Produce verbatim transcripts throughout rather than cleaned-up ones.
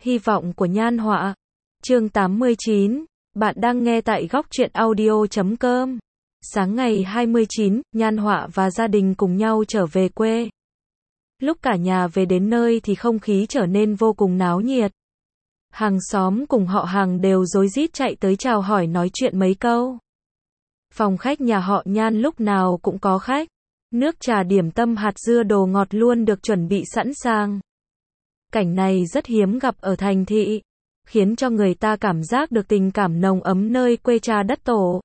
Hy vọng của Nhan Họa. Chương tám mươi chín. Bạn đang nghe tại góc truyện audio chấm com. Sáng ngày hai mươi chín, Nhan Họa và gia đình cùng nhau trở về quê. Lúc cả nhà về đến nơi thì không khí trở nên vô cùng náo nhiệt. Hàng xóm cùng họ hàng đều rối rít chạy tới chào hỏi nói chuyện mấy câu. Phòng khách nhà họ Nhan lúc nào cũng có khách. Nước trà điểm tâm hạt dưa đồ ngọt luôn được chuẩn bị sẵn sàng. Cảnh này rất hiếm gặp ở thành thị, khiến cho người ta cảm giác được tình cảm nồng ấm nơi quê cha đất tổ.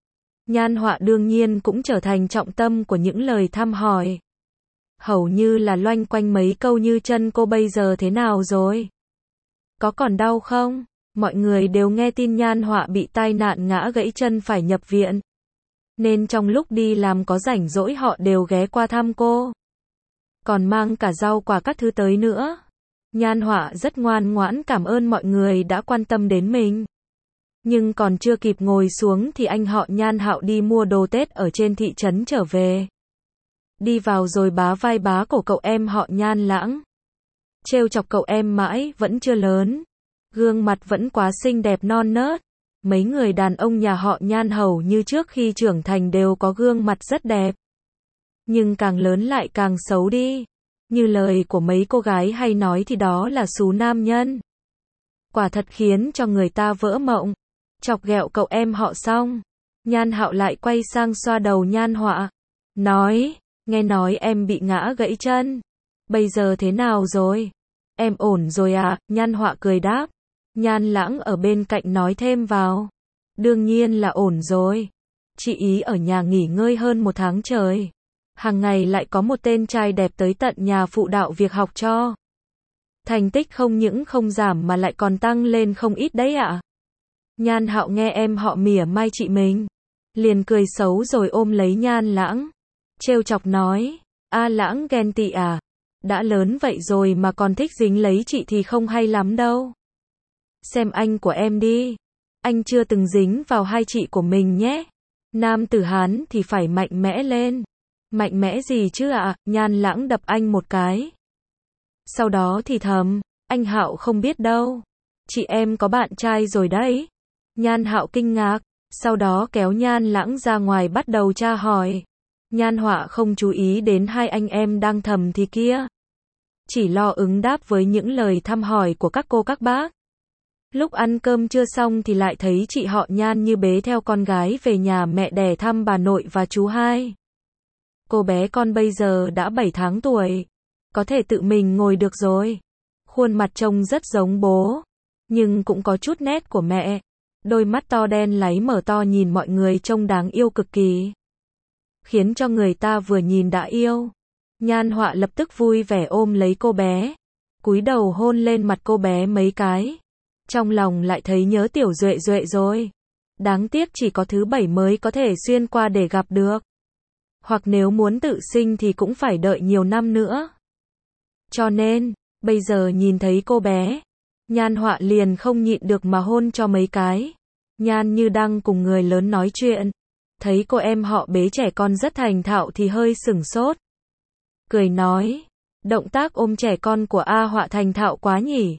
Nhan Họa đương nhiên cũng trở thành trọng tâm của những lời thăm hỏi. Hầu như là loanh quanh mấy câu như chân cô bây giờ thế nào rồi? Có còn đau không? Mọi người đều nghe tin Nhan Họa bị tai nạn ngã gãy chân phải nhập viện. Nên trong lúc đi làm có rảnh rỗi họ đều ghé qua thăm cô. Còn mang cả rau quả các thứ tới nữa. Nhan Họa rất ngoan ngoãn cảm ơn mọi người đã quan tâm đến mình. Nhưng còn chưa kịp ngồi xuống thì anh họ Nhan Hạo đi mua đồ Tết ở trên thị trấn trở về. Đi vào rồi bá vai bá cổ cậu em họ Nhan Lãng. Trêu chọc cậu em mãi vẫn chưa lớn. Gương mặt vẫn quá xinh đẹp non nớt. Mấy người đàn ông nhà họ Nhan hầu như trước khi trưởng thành đều có gương mặt rất đẹp. Nhưng càng lớn lại càng xấu đi. Như lời của mấy cô gái hay nói thì đó là xú nam nhân. Quả thật khiến cho người ta vỡ mộng. Chọc ghẹo cậu em họ xong, Nhan Hạo lại quay sang xoa đầu Nhan Họa. Nói, nghe nói em bị ngã gãy chân. Bây giờ thế nào rồi? Em ổn rồi à? Nhan Họa cười đáp. Nhan Lãng ở bên cạnh nói thêm vào. Đương nhiên là ổn rồi. Chị ý ở nhà nghỉ ngơi hơn một tháng trời. Hàng ngày lại có một tên trai đẹp tới tận nhà phụ đạo việc học cho. Thành tích không những không giảm mà lại còn tăng lên không ít đấy ạ. À? Nhan Hạo nghe em họ mỉa mai chị mình. Liền cười xấu rồi ôm lấy Nhan Lãng. Trêu chọc nói. A Lãng ghen tị à? Đã lớn vậy rồi mà còn thích dính lấy chị thì không hay lắm đâu. Xem anh của em đi. Anh chưa từng dính vào hai chị của mình nhé. Nam tử Hán thì phải mạnh mẽ lên. Mạnh mẽ gì chứ ạ? À? Nhan Lãng đập anh một cái. Sau đó thì thầm. Anh Hạo không biết đâu. Chị em có bạn trai rồi đấy. Nhan Hạo kinh ngạc. Sau đó kéo Nhan Lãng ra ngoài bắt đầu tra hỏi. Nhan Họa không chú ý đến hai anh em đang thầm thì kia. Chỉ lo ứng đáp với những lời thăm hỏi của các cô các bác. Lúc ăn cơm chưa xong thì lại thấy chị họ Nhan Như bế theo con gái về nhà mẹ đẻ thăm bà nội và chú hai. Cô bé con bây giờ đã bảy tháng tuổi. Có thể tự mình ngồi được rồi. Khuôn mặt trông rất giống bố. Nhưng cũng có chút nét của mẹ. Đôi mắt to đen láy mở to nhìn mọi người trông đáng yêu cực kỳ. Khiến cho người ta vừa nhìn đã yêu. Nhan Họa lập tức vui vẻ ôm lấy cô bé. Cúi đầu hôn lên mặt cô bé mấy cái. Trong lòng lại thấy nhớ tiểu Duệ Duệ rồi. Đáng tiếc chỉ có thứ bảy mới có thể xuyên qua để gặp được. Hoặc nếu muốn tự sinh thì cũng phải đợi nhiều năm nữa. Cho nên, bây giờ nhìn thấy cô bé, Nhan Họa liền không nhịn được mà hôn cho mấy cái. Nhan Như đang cùng người lớn nói chuyện. Thấy cô em họ bế trẻ con rất thành thạo thì hơi sửng sốt. Cười nói, động tác ôm trẻ con của A Họa thành thạo quá nhỉ.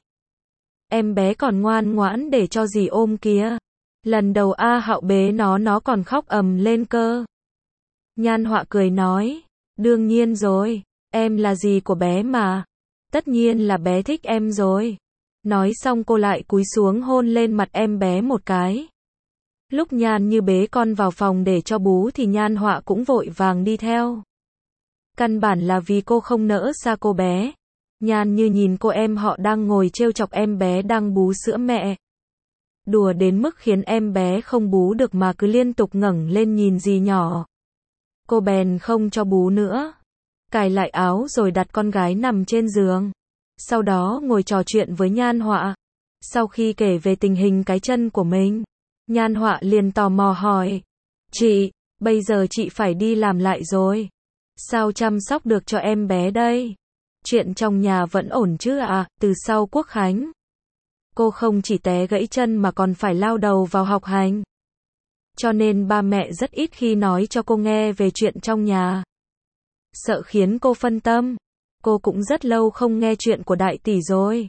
Em bé còn ngoan ngoãn để cho dì ôm kìa. Lần đầu A Hạo bế nó nó còn khóc ầm lên cơ. Nhan Họa cười nói, đương nhiên rồi, em là dì của bé mà. Tất nhiên là bé thích em rồi. Nói xong cô lại cúi xuống hôn lên mặt em bé một cái. Lúc Nhan Như bế con vào phòng để cho bú thì Nhan Họa cũng vội vàng đi theo. Căn bản là vì cô không nỡ xa cô bé. Nhan Như nhìn cô em họ đang ngồi trêu chọc em bé đang bú sữa mẹ. Đùa đến mức khiến em bé không bú được mà cứ liên tục ngẩng lên nhìn dì nhỏ. Cô bèn không cho bú nữa. Cài lại áo rồi đặt con gái nằm trên giường. Sau đó ngồi trò chuyện với Nhan Họa. Sau khi kể về tình hình cái chân của mình, Nhan Họa liền tò mò hỏi. Chị, bây giờ chị phải đi làm lại rồi. Sao chăm sóc được cho em bé đây? Chuyện trong nhà vẫn ổn chứ ạ? À? Từ sau Quốc Khánh, cô không chỉ té gãy chân mà còn phải lao đầu vào học hành. Cho nên ba mẹ rất ít khi nói cho cô nghe về chuyện trong nhà. Sợ khiến cô phân tâm. Cô cũng rất lâu không nghe chuyện của đại tỷ rồi.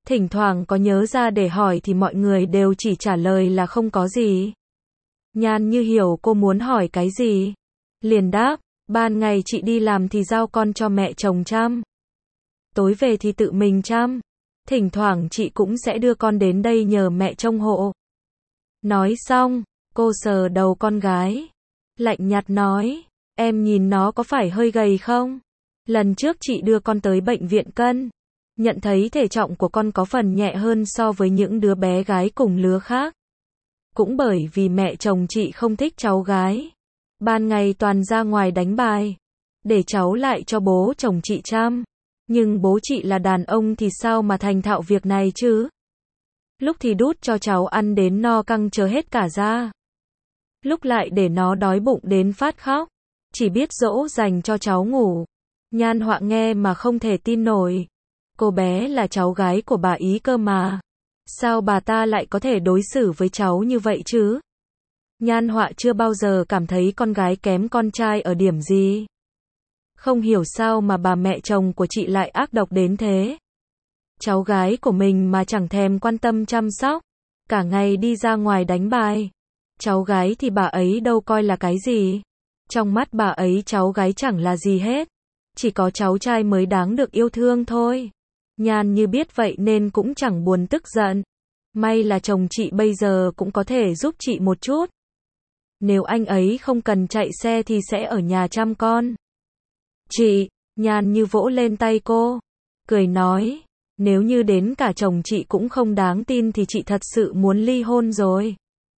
Thỉnh thoảng có nhớ ra để hỏi thì mọi người đều chỉ trả lời là không có gì. Nhan Như hiểu cô muốn hỏi cái gì. Liền đáp, ban ngày chị đi làm thì giao con cho mẹ chồng chăm. Tối về thì tự mình chăm. Thỉnh thoảng chị cũng sẽ đưa con đến đây nhờ mẹ trông hộ. Nói xong, cô sờ đầu con gái. Lạnh nhạt nói, em nhìn nó có phải hơi gầy không? Lần trước chị đưa con tới bệnh viện cân. Nhận thấy thể trọng của con có phần nhẹ hơn so với những đứa bé gái cùng lứa khác. Cũng bởi vì mẹ chồng chị không thích cháu gái. Ban ngày toàn ra ngoài đánh bài. Để cháu lại cho bố chồng chị chăm. Nhưng bố chị là đàn ông thì sao mà thành thạo việc này chứ? Lúc thì đút cho cháu ăn đến no căng chờ hết cả da. Lúc lại để nó đói bụng đến phát khóc. Chỉ biết dỗ dành cho cháu ngủ. Nhan Họa nghe mà không thể tin nổi. Cô bé là cháu gái của bà ý cơ mà. Sao bà ta lại có thể đối xử với cháu như vậy chứ? Nhan Họa chưa bao giờ cảm thấy con gái kém con trai ở điểm gì. Không hiểu sao mà bà mẹ chồng của chị lại ác độc đến thế. Cháu gái của mình mà chẳng thèm quan tâm chăm sóc. Cả ngày đi ra ngoài đánh bài. Cháu gái thì bà ấy đâu coi là cái gì. Trong mắt bà ấy cháu gái chẳng là gì hết. Chỉ có cháu trai mới đáng được yêu thương thôi. Nhan Như biết vậy nên cũng chẳng buồn tức giận. May là chồng chị bây giờ cũng có thể giúp chị một chút. Nếu anh ấy không cần chạy xe thì sẽ ở nhà chăm con. Chị, Nhan Như vỗ lên tay cô. Cười nói, nếu như đến cả chồng chị cũng không đáng tin thì chị thật sự muốn ly hôn rồi.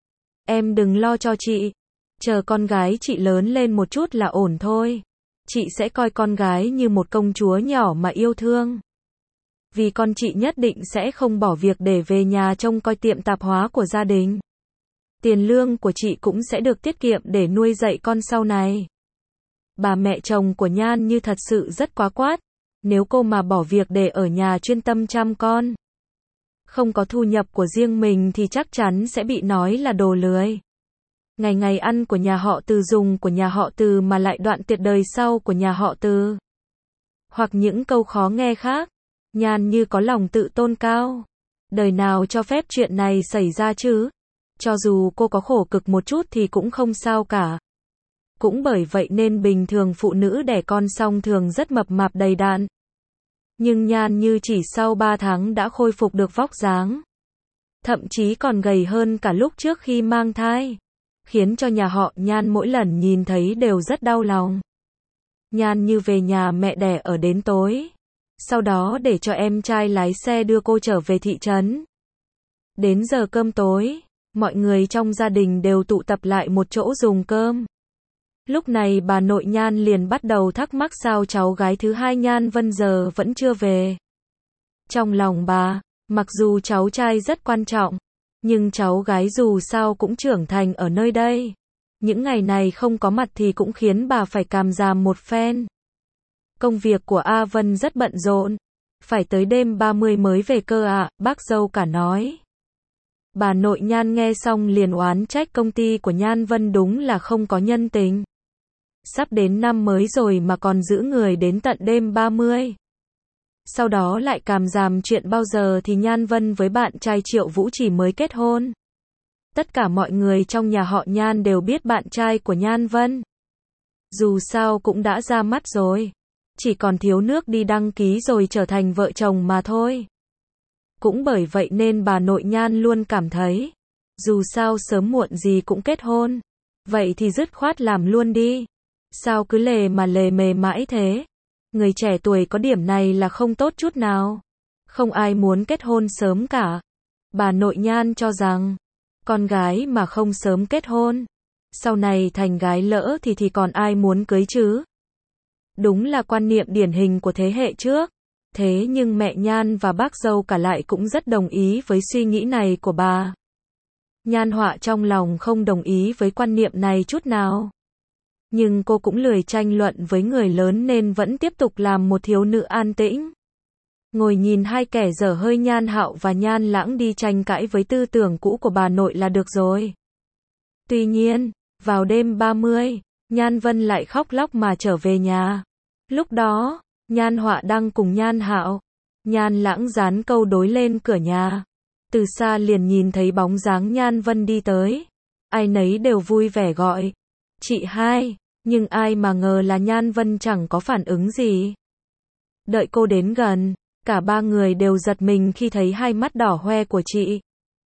Em đừng lo cho chị. Chờ con gái chị lớn lên một chút là ổn thôi. Chị sẽ coi con gái như một công chúa nhỏ mà yêu thương. Vì con chị nhất định sẽ không bỏ việc để về nhà trông coi tiệm tạp hóa của gia đình. Tiền lương của chị cũng sẽ được tiết kiệm để nuôi dạy con sau này. Bà mẹ chồng của Nhan Như thật sự rất quá quát. Nếu cô mà bỏ việc để ở nhà chuyên tâm chăm con, không có thu nhập của riêng mình thì chắc chắn sẽ bị nói là đồ lười. Ngày ngày ăn của nhà họ Từ, dùng của nhà họ Từ mà lại đoạn tuyệt đời sau của nhà họ Từ. Hoặc những câu khó nghe khác. Nhan Như có lòng tự tôn cao. Đời nào cho phép chuyện này xảy ra chứ? Cho dù cô có khổ cực một chút thì cũng không sao cả. Cũng bởi vậy nên bình thường phụ nữ đẻ con xong thường rất mập mạp đầy đặn. Nhưng Nhan Như chỉ sau ba tháng đã khôi phục được vóc dáng. Thậm chí còn gầy hơn cả lúc trước khi mang thai. Khiến cho nhà họ Nhan mỗi lần nhìn thấy đều rất đau lòng. Nhan Như về nhà mẹ đẻ ở đến tối. Sau đó để cho em trai lái xe đưa cô trở về thị trấn. Đến giờ cơm tối, mọi người trong gia đình đều tụ tập lại một chỗ dùng cơm. Lúc này bà nội Nhan liền bắt đầu thắc mắc sao cháu gái thứ hai Nhan Vân giờ vẫn chưa về. Trong lòng bà, mặc dù cháu trai rất quan trọng, nhưng cháu gái dù sao cũng trưởng thành ở nơi đây. Những ngày này không có mặt thì cũng khiến bà phải càm ràm một phen. Công việc của A Vân rất bận rộn. Phải tới đêm ba mươi mới về cơ ạ, à, bác dâu cả nói. Bà nội Nhan nghe xong liền oán trách công ty của Nhan Vân đúng là không có nhân tình. Sắp đến năm mới rồi mà còn giữ người đến tận đêm ba mươi. Sau đó lại càm ràm chuyện bao giờ thì Nhan Vân với bạn trai Triệu Vũ Chỉ mới kết hôn. Tất cả mọi người trong nhà họ Nhan đều biết bạn trai của Nhan Vân. Dù sao cũng đã ra mắt rồi. Chỉ còn thiếu nước đi đăng ký rồi trở thành vợ chồng mà thôi. Cũng bởi vậy nên bà nội Nhan luôn cảm thấy, dù sao sớm muộn gì cũng kết hôn. Vậy thì dứt khoát làm luôn đi. Sao cứ lề mà lề mề mãi thế? Người trẻ tuổi có điểm này là không tốt chút nào. Không ai muốn kết hôn sớm cả. Bà nội Nhan cho rằng, con gái mà không sớm kết hôn, sau này thành gái lỡ thì thì còn ai muốn cưới chứ? Đúng là quan niệm điển hình của thế hệ trước. Thế nhưng mẹ Nhan và bác dâu cả lại cũng rất đồng ý với suy nghĩ này của bà. Nhan Họa trong lòng không đồng ý với quan niệm này chút nào. Nhưng cô cũng lười tranh luận với người lớn nên vẫn tiếp tục làm một thiếu nữ an tĩnh. Ngồi nhìn hai kẻ dở hơi Nhan Hạo và Nhan Lãng đi tranh cãi với tư tưởng cũ của bà nội là được rồi. Tuy nhiên, vào đêm ba mươi, Nhan Vân lại khóc lóc mà trở về nhà. Lúc đó, Nhan Họa đang cùng Nhan Hạo, Nhan Lãng dán câu đối lên cửa nhà. Từ xa liền nhìn thấy bóng dáng Nhan Vân đi tới. Ai nấy đều vui vẻ gọi. Chị hai, nhưng ai mà ngờ là Nhan Vân chẳng có phản ứng gì. Đợi cô đến gần, cả ba người đều giật mình khi thấy hai mắt đỏ hoe của chị.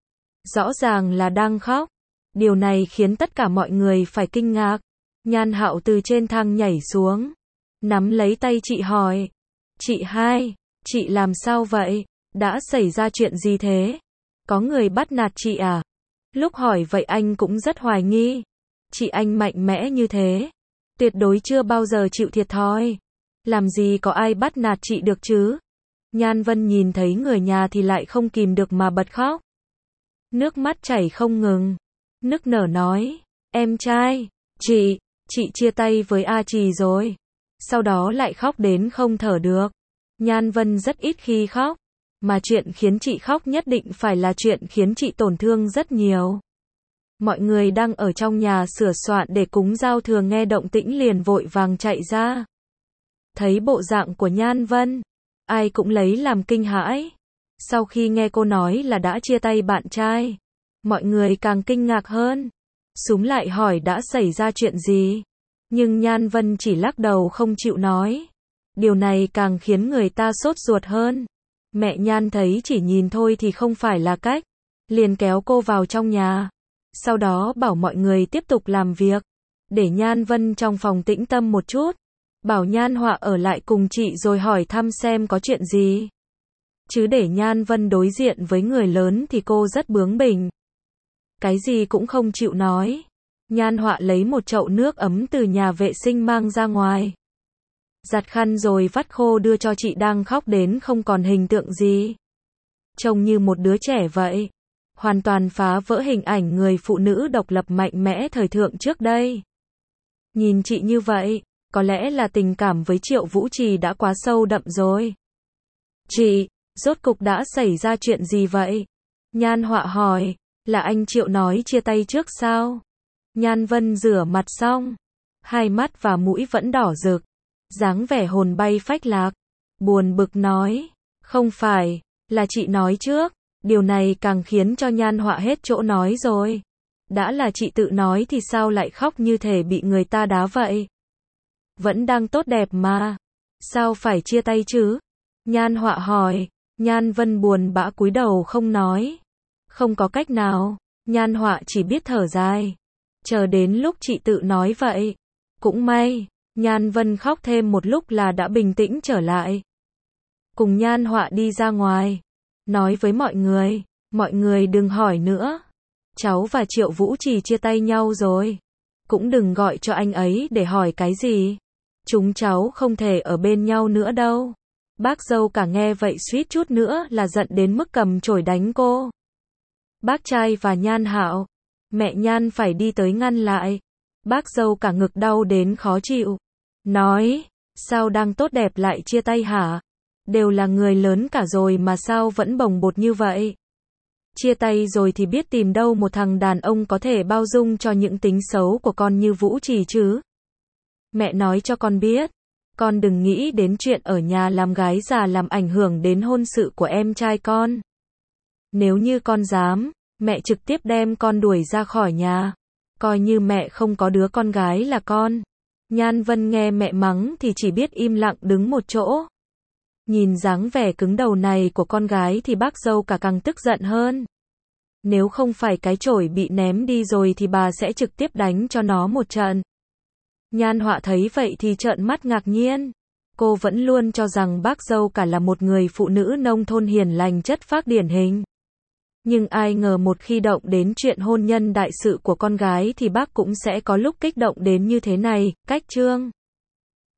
Rõ ràng là đang khóc. Điều này khiến tất cả mọi người phải kinh ngạc. Nhan Hạo từ trên thang nhảy xuống, nắm lấy tay chị hỏi. Chị hai, chị làm sao vậy? Đã xảy ra chuyện gì thế? Có người bắt nạt chị à? Lúc hỏi vậy anh cũng rất hoài nghi. Chị anh mạnh mẽ như thế, tuyệt đối chưa bao giờ chịu thiệt thòi. Làm gì có ai bắt nạt chị được chứ? Nhan Vân nhìn thấy người nhà thì lại không kìm được mà bật khóc. Nước mắt chảy không ngừng. Nức nở nói, em trai, chị, chị chia tay với A Trì rồi. Sau đó lại khóc đến không thở được. Nhan Vân rất ít khi khóc, mà chuyện khiến chị khóc nhất định phải là chuyện khiến chị tổn thương rất nhiều. Mọi người đang ở trong nhà sửa soạn để cúng giao thừa nghe động tĩnh liền vội vàng chạy ra. Thấy bộ dạng của Nhan Vân, ai cũng lấy làm kinh hãi. Sau khi nghe cô nói là đã chia tay bạn trai, mọi người càng kinh ngạc hơn. Xúm lại hỏi đã xảy ra chuyện gì. Nhưng Nhan Vân chỉ lắc đầu không chịu nói. Điều này càng khiến người ta sốt ruột hơn. Mẹ Nhan thấy chỉ nhìn thôi thì không phải là cách, liền kéo cô vào trong nhà. Sau đó bảo mọi người tiếp tục làm việc, để Nhan Vân trong phòng tĩnh tâm một chút. Bảo Nhan Họa ở lại cùng chị rồi hỏi thăm xem có chuyện gì. Chứ để Nhan Vân đối diện với người lớn thì cô rất bướng bỉnh. Cái gì cũng không chịu nói. Nhan Họa lấy một chậu nước ấm từ nhà vệ sinh mang ra ngoài. Giặt khăn rồi vắt khô đưa cho chị đang khóc đến không còn hình tượng gì. Trông như một đứa trẻ vậy. Hoàn toàn phá vỡ hình ảnh người phụ nữ độc lập mạnh mẽ thời thượng trước đây. Nhìn chị như vậy, có lẽ là tình cảm với Triệu Vũ Trì đã quá sâu đậm rồi. Chị, rốt cục đã xảy ra chuyện gì vậy? Nhan Họa hỏi, là anh Triệu nói chia tay trước sao? Nhan Vân rửa mặt xong, hai mắt và mũi vẫn đỏ rực, dáng vẻ hồn bay phách lạc, buồn bực nói, không phải, là chị nói trước. Điều này càng khiến cho Nhan Họa hết chỗ nói rồi. Đã là chị tự nói thì sao lại khóc như thể bị người ta đá vậy? Vẫn đang tốt đẹp mà. Sao phải chia tay chứ? Nhan Họa hỏi. Nhan Vân buồn bã cúi đầu không nói. Không có cách nào. Nhan Họa chỉ biết thở dài. Chờ đến lúc chị tự nói vậy. Cũng may, Nhan Vân khóc thêm một lúc là đã bình tĩnh trở lại. Cùng Nhan Họa đi ra ngoài. Nói với mọi người, mọi người đừng hỏi nữa. Cháu và Triệu Vũ Trì chia tay nhau rồi. Cũng đừng gọi cho anh ấy để hỏi cái gì. Chúng cháu không thể ở bên nhau nữa đâu. Bác dâu cả nghe vậy suýt chút nữa là giận đến mức cầm chổi đánh cô. Bác trai và Nhan Hạo, mẹ Nhan phải đi tới ngăn lại. Bác dâu cả ngực đau đến khó chịu. Nói, sao đang tốt đẹp lại chia tay hả? Đều là người lớn cả rồi mà sao vẫn bồng bột như vậy? Chia tay rồi thì biết tìm đâu một thằng đàn ông có thể bao dung cho những tính xấu của con như Vũ Trì chứ. Mẹ nói cho con biết, con đừng nghĩ đến chuyện ở nhà làm gái già làm ảnh hưởng đến hôn sự của em trai con. Nếu như con dám, mẹ trực tiếp đem con đuổi ra khỏi nhà. Coi như mẹ không có đứa con gái là con. Nhan Vân nghe mẹ mắng thì chỉ biết im lặng đứng một chỗ. Nhìn dáng vẻ cứng đầu này của con gái thì bác dâu cả càng tức giận hơn. Nếu không phải cái chổi bị ném đi rồi thì bà sẽ trực tiếp đánh cho nó một trận. Nhan Họa thấy vậy thì trợn mắt ngạc nhiên. Cô vẫn luôn cho rằng bác dâu cả là một người phụ nữ nông thôn hiền lành chất phác điển hình. Nhưng ai ngờ một khi động đến chuyện hôn nhân đại sự của con gái thì bác cũng sẽ có lúc kích động đến như thế này. Cách chương